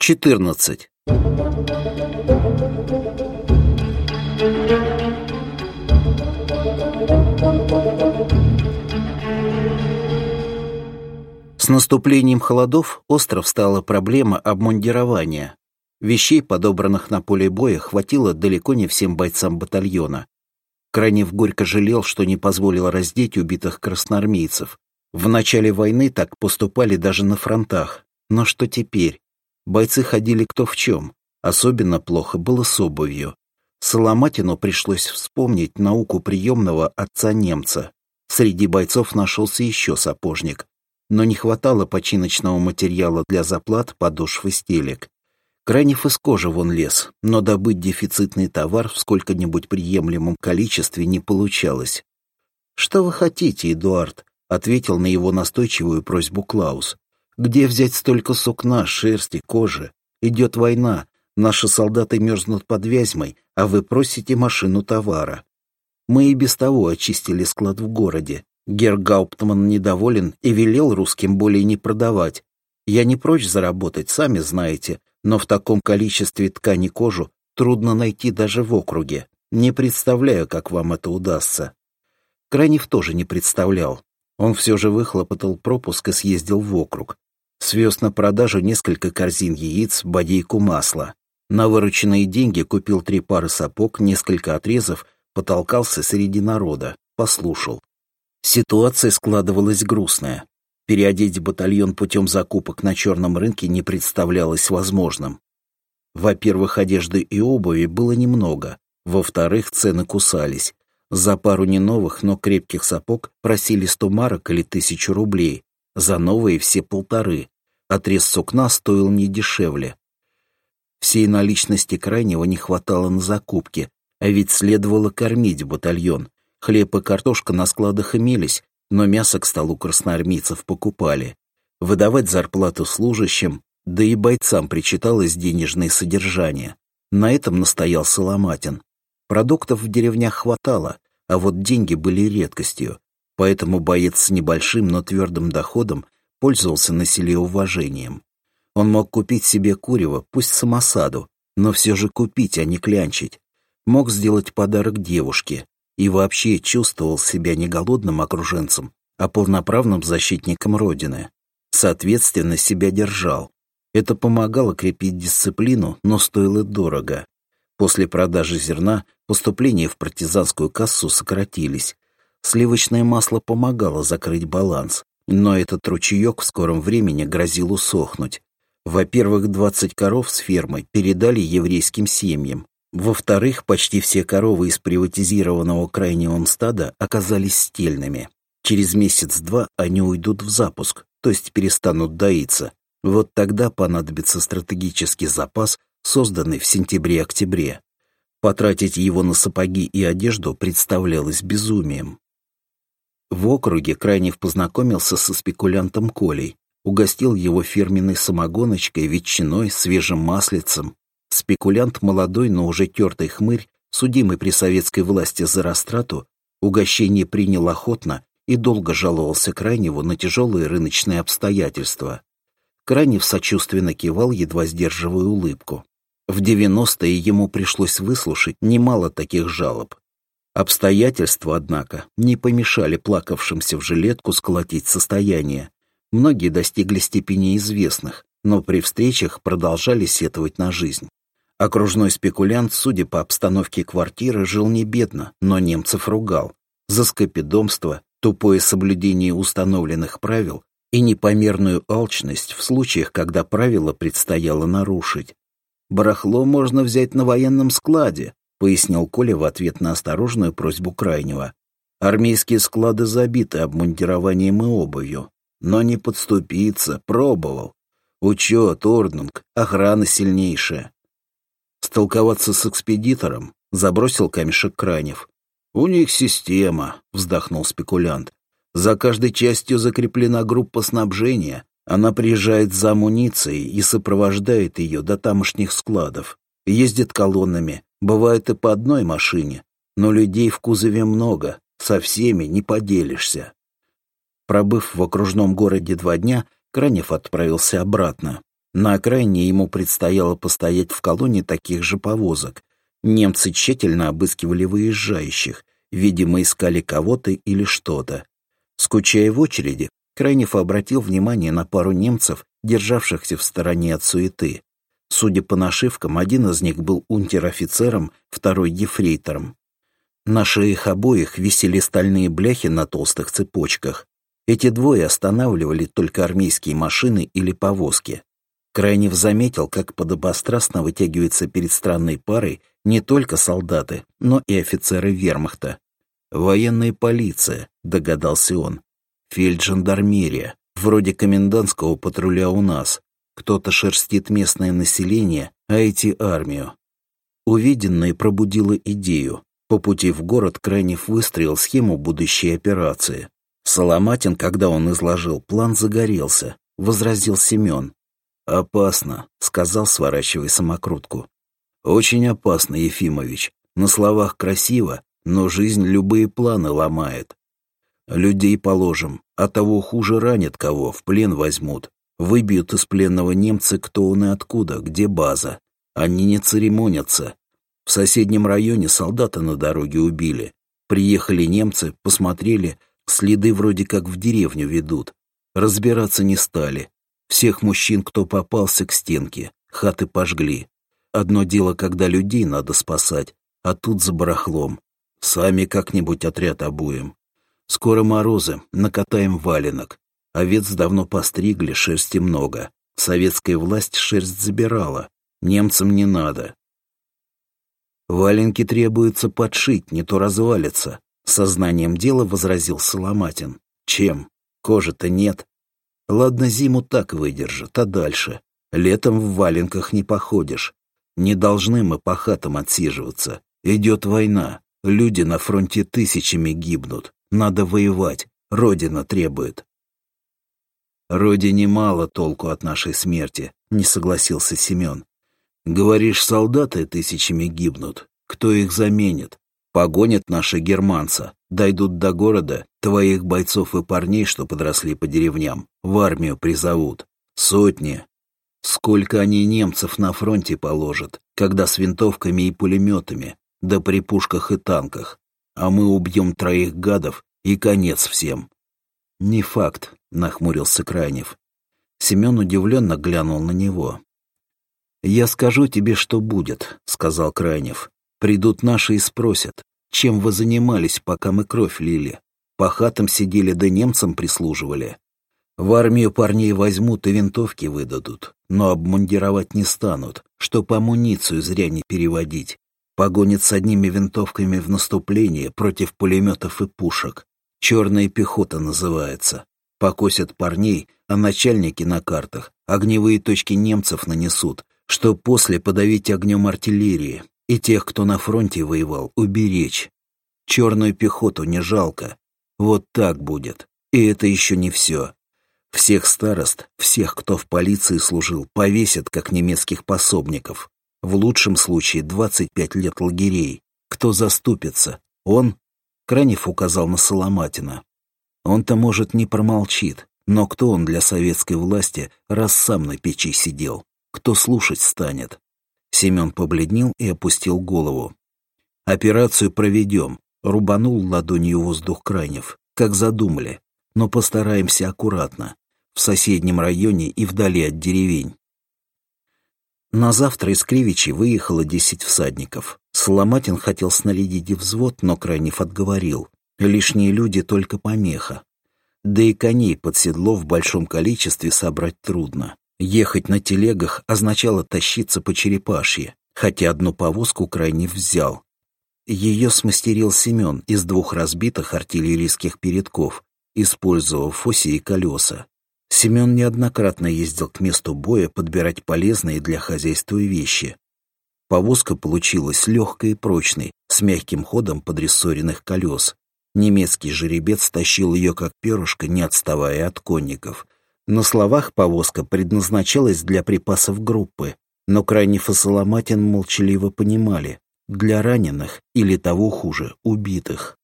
14. С наступлением холодов остро встала проблема обмундирования. Вещей, подобранных на поле боя, хватило далеко не всем бойцам батальона. Крайнев горько жалел, что не позволил раздеть убитых красноармейцев. В начале войны так поступали даже на фронтах. Но что теперь? Бойцы ходили кто в чем. Особенно плохо было с обувью. Соломатину пришлось вспомнить науку приемного отца-немца. Среди бойцов нашелся еще сапожник. Но не хватало починочного материала для заплат, подошв и стелек. Крайнев из кожи вон лез, но добыть дефицитный товар в сколько-нибудь приемлемом количестве не получалось. «Что вы хотите, Эдуард?» — ответил на его настойчивую просьбу Клаус. «Где взять столько сукна, шерсти, кожи? Идет война, наши солдаты мерзнут под Вязьмой, а вы просите машину товара. Мы и без того очистили склад в городе. Герр-гауптман недоволен и велел русским более не продавать. Я не прочь заработать, сами знаете, но в таком количестве ткани кожу трудно найти даже в округе. Не представляю, как вам это удастся». Крайнев тоже не представлял. Он все же выхлопотал пропуск и съездил в округ. Свез на продажу несколько корзин яиц, бодейку масла. На вырученные деньги купил 3 пары сапог, несколько отрезов, потолкался среди народа, послушал. Ситуация складывалась грустная. Переодеть батальон путем закупок на черном рынке не представлялось возможным. Во-первых, одежды и обуви было немного. Во-вторых, цены кусались. За пару не новых, но крепких сапог просили 100 марок или 1000 рублей. За новые все 1,5. Отрез сукна стоил не дешевле. Всей наличности Крайнего не хватало на закупки, а ведь следовало кормить батальон. Хлеб и картошка на складах имелись, но мясо к столу красноармейцев покупали. Выдавать зарплату служащим, да и бойцам причиталось денежное содержание. На этом настоял Соломатин. Продуктов в деревнях хватало, а вот деньги были редкостью, поэтому боец с небольшим, но твердым доходом пользовался на селе уважением. Он мог купить себе курево, пусть самосаду, но все же купить, а не клянчить. Мог сделать подарок девушке и вообще чувствовал себя не голодным окруженцем, а полноправным защитником Родины. Соответственно, себя держал. Это помогало крепить дисциплину, но стоило дорого. После продажи зерна поступления в партизанскую кассу сократились. Сливочное масло помогало закрыть баланс, но этот ручеек в скором времени грозил усохнуть. Во-первых, 20 коров с фермы передали еврейским семьям. Во-вторых, почти все коровы из приватизированного Крайневым стада оказались стельными. Через месяц-два они уйдут в запуск, то есть перестанут доиться. Вот тогда понадобится стратегический запас, созданный в сентябре-октябре. Потратить его на сапоги и одежду представлялось безумием. В округе Крайнев познакомился со спекулянтом Колей, угостил его фирменной самогоночкой, ветчиной, свежим маслицем. Спекулянт молодой, но уже тертый хмырь, судимый при советской власти за растрату, угощение принял охотно и долго жаловался Крайневу на тяжелые рыночные обстоятельства. Крайнев сочувственно кивал, едва сдерживая улыбку. В 90-е ему пришлось выслушать немало таких жалоб. Обстоятельства, однако, не помешали плакавшимся в жилетку сколотить состояние. Многие достигли степени известных, но при встречах продолжали сетовать на жизнь. Окружной спекулянт, судя по обстановке квартиры, жил не бедно, но немцев ругал. За скопидомство, тупое соблюдение установленных правил и непомерную алчность в случаях, когда правила предстояло нарушить. «Барахло можно взять на военном складе», — пояснил Коля в ответ на осторожную просьбу Крайнего. «Армейские склады забиты обмундированием и обувью. Но не подступиться, пробовал. Учет, орднунг, охрана сильнейшая». «Столковаться с экспедитором?» — забросил камешек Крайнев. «У них система», — вздохнул спекулянт. «За каждой частью закреплена группа снабжения. Она приезжает за амуницией и сопровождает ее до тамошних складов. Ездит колоннами, бывает и по одной машине, но людей в кузове много, со всеми не поделишься». Пробыв в окружном городе 2 дня, Крайнев отправился обратно. На окраине ему предстояло постоять в колонне таких же повозок. Немцы тщательно обыскивали выезжающих, видимо, искали кого-то или что-то. Скучая в очереди, Крайнев обратил внимание на пару немцев, державшихся в стороне от суеты. Судя по нашивкам, один из них был унтер-офицером, второй — ефрейтором. На шеях обоих висели стальные бляхи на толстых цепочках. Эти двое останавливали только армейские машины или повозки. Крайнев заметил, как подобострастно вытягиваются перед странной парой не только солдаты, но и офицеры вермахта. «Военная полиция», — догадался он. «Фельджандармерия, вроде комендантского патруля у нас. Кто-то шерстит местное население, а эти — армию». Увиденное пробудило идею. По пути в город Крайнев выстроил схему будущей операции. Соломатин, когда он изложил план, загорелся. Возразил Семен. «Опасно», — сказал, сворачивая самокрутку. «Очень опасно, Ефимович. На словах красиво, но жизнь любые планы ломает. Людей положим, а того хуже ранят кого, в плен возьмут. Выбьют из пленного немца, кто он и откуда, где база. Они не церемонятся. В соседнем районе солдата на дороге убили. Приехали немцы, посмотрели, следы вроде как в деревню ведут. Разбираться не стали. Всех мужчин, кто попался, к стенке, хаты пожгли. Одно дело, когда людей надо спасать, а тут за барахлом. Сами как-нибудь отряд обуем. Скоро морозы, накатаем валенок. Овец давно постригли, шерсти много. Советская власть шерсть забирала. Немцам не надо. Валенки требуется подшить, не то развалится. Сознанием дела возразил Соломатин. Чем? Кожи-то нет. Ладно, зиму так выдержит, а дальше? Летом в валенках не походишь. Не должны мы по хатам отсиживаться. Идет война. Люди на фронте тысячами гибнут. Надо воевать. Родина требует. Родине мало толку от нашей смерти, не согласился Семен. Говоришь, солдаты тысячами гибнут. Кто их заменит? Погонят наши германца. Дойдут до города, твоих бойцов и парней, что подросли по деревням, в армию призовут. Сотни. Сколько они немцев на фронте положат, когда с винтовками и пулеметами, да при пушках и танках. А мы убьем 3 гадов, и конец всем. Не факт, нахмурился Крайнев. Семен удивленно глянул на него. «Я скажу тебе, что будет», — сказал Крайнев. «Придут наши и спросят, чем вы занимались, пока мы кровь лили? По хатам сидели да немцам прислуживали. В армию парней возьмут и винтовки выдадут, но обмундировать не станут, чтоб амуницию зря не переводить. Погонят с одними винтовками в наступление против пулеметов и пушек. Черная пехота называется. Покосят парней, а начальники на картах огневые точки немцев нанесут, что после подавить огнем артиллерии и тех, кто на фронте воевал, уберечь. Черную пехоту не жалко. Вот так будет. И это еще не все. Всех старост, всех, кто в полиции служил, повесят, как немецких пособников. В лучшем случае 25 лет лагерей. Кто заступится? Он? Крайнев указал на Соломатина. Он-то, может, не промолчит, но кто он для советской власти, раз сам на печи сидел? Кто слушать станет? Семен побледнел и опустил голову. «Операцию проведем», — рубанул ладонью воздух Крайнев, как задумали, но постараемся аккуратно, в соседнем районе и вдали от деревень. На завтра из Кривичей выехало 10 всадников. Соломатин хотел снарядить взвод, но Крайнев отговорил. Лишние люди только помеха. Да и коней под седло в большом количестве собрать трудно. Ехать на телегах означало тащиться по черепашье, хотя одну повозку Крайнев взял. Ее смастерил Семен из 2 разбитых артиллерийских передков, использовав оси и колеса. Семен неоднократно ездил к месту боя подбирать полезные для хозяйства вещи. Повозка получилась легкой и прочной, с мягким ходом подрессоренных колес. Немецкий жеребец тащил ее как перышко, не отставая от конников. На словах повозка предназначалась для припасов группы, но Крайнев и Соломатин молчаливо понимали — для раненых или, того хуже, убитых.